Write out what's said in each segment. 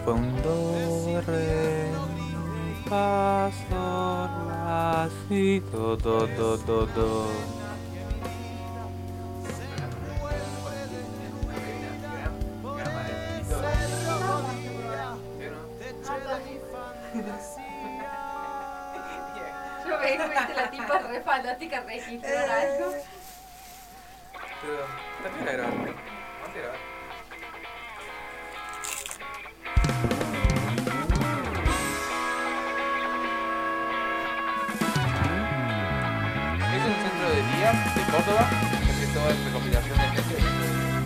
Fue un do, re, mi, fa, sol, la, si, do. Yo vengo y viste la tipa re fantástica registrar algo. Pero también la grabar. Vamos a grabar. Es un centro de día de Córdoba que hace toda la recopilación de gente.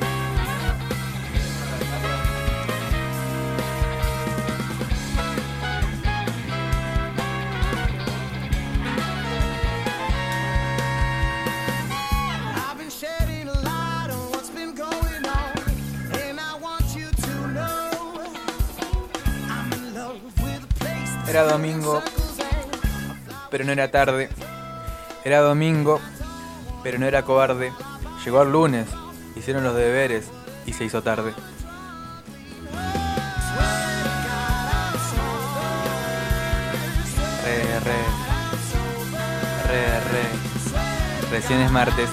Era domingo, pero no era tarde. Era domingo, pero no era cobarde. Llegó el lunes, hicieron los deberes y se hizo tarde. Recién es martes.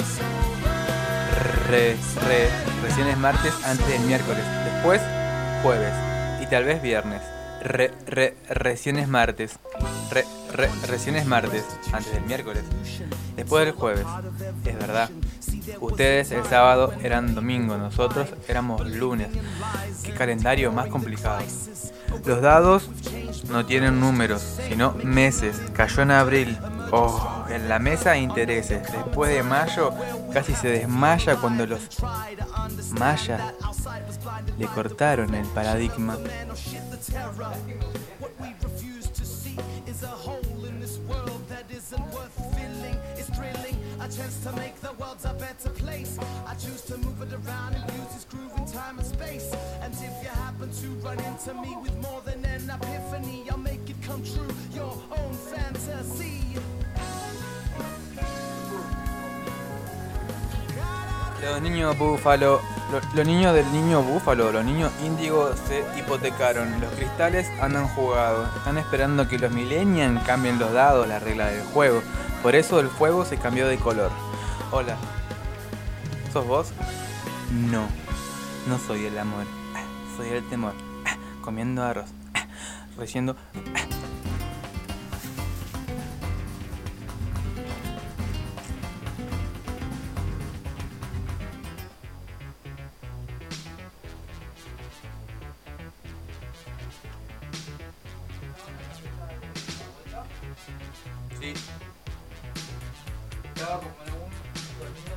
Recién es martes antes del miércoles. Después, jueves. Y tal vez viernes. Recién es martes. Recién es martes antes del miércoles. Después del jueves. Es verdad. Ustedes el sábado eran domingo, nosotros éramos lunes. Qué calendario más complicado. Los dados no tienen números, sino meses. Cayó en abril. Oh, en la mesa intereses. Después de mayo casi se desmaya cuando los mayas le cortaron el paradigma. Los niños búfalo, los niños del niño búfalo, los niños índigo se hipotecaron. Los cristales andan jugados. Están esperando que los millennials cambien los dados, la regla del juego. Por eso el fuego se cambió de color. Hola. ¿Sos vos? No. No soy el amor. Soy el temor. Comiendo arroz. Reciendo. Sí. Estaba como en un dormido.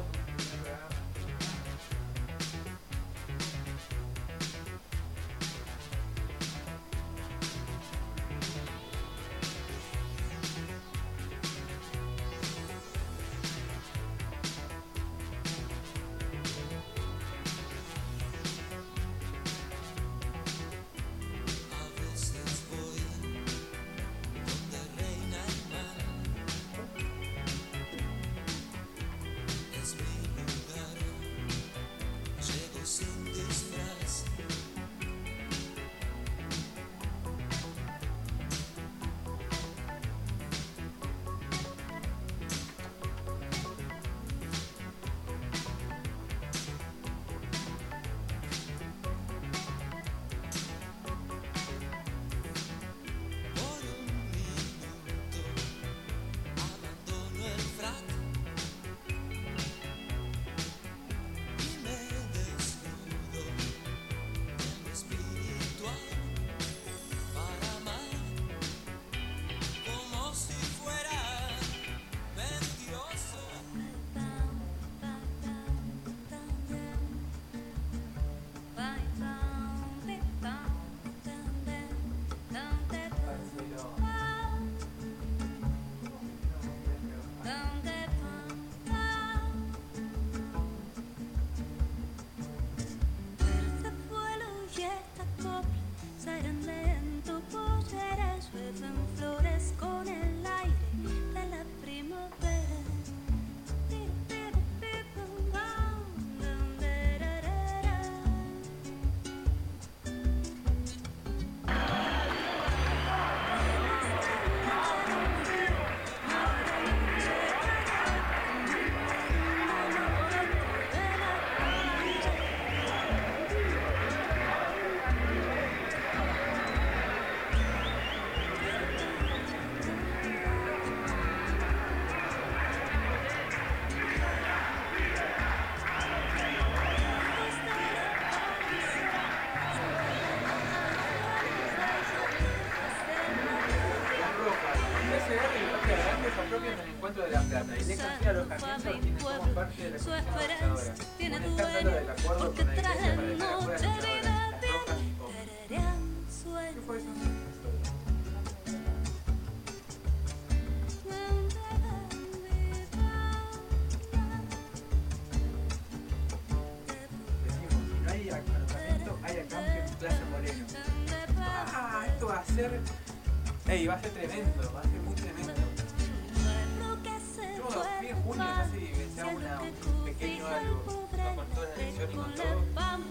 de La Plata y de cualquier alojamiento tiene como parte de la Comisión Organizadora. Un escándalo del acuerdo con la iglesia para dejar afuera a las luchadoras, las rojas o... ¿Qué fue eso? Decimos, si no hay alojamiento, hay acampe en Plaza Moreno. Ah, esto va a ser... Ey, va a ser tremendo, va a ser muy tremendo. Yo fui en junio, ya se pensaba un pequeño algo, ¿no? Con toda la elección y con todo.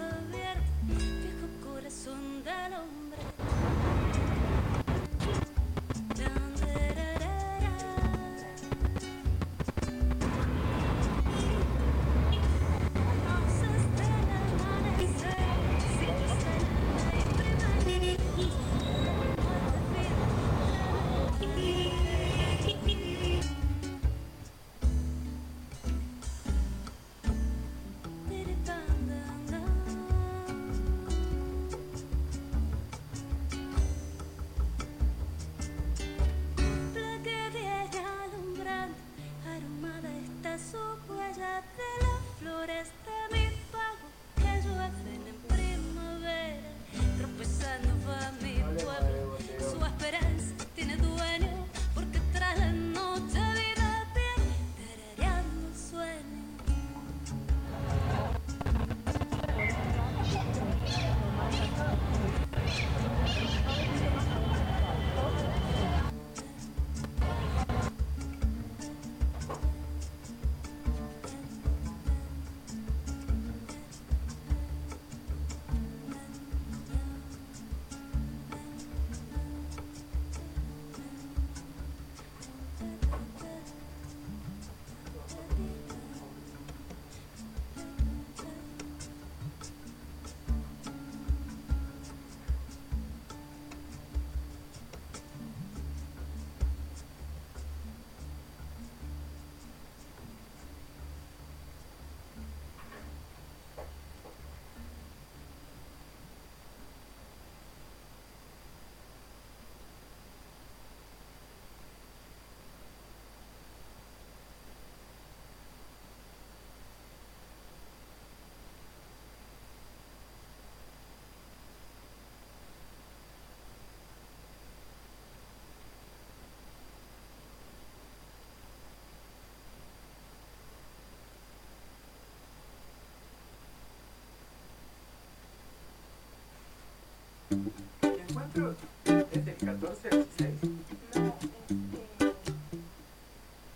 ¿El encuentro es del 14 al 16? No,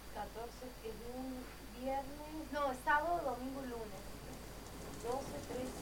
14 es un viernes. No, sábado, domingo, lunes. 12, 13,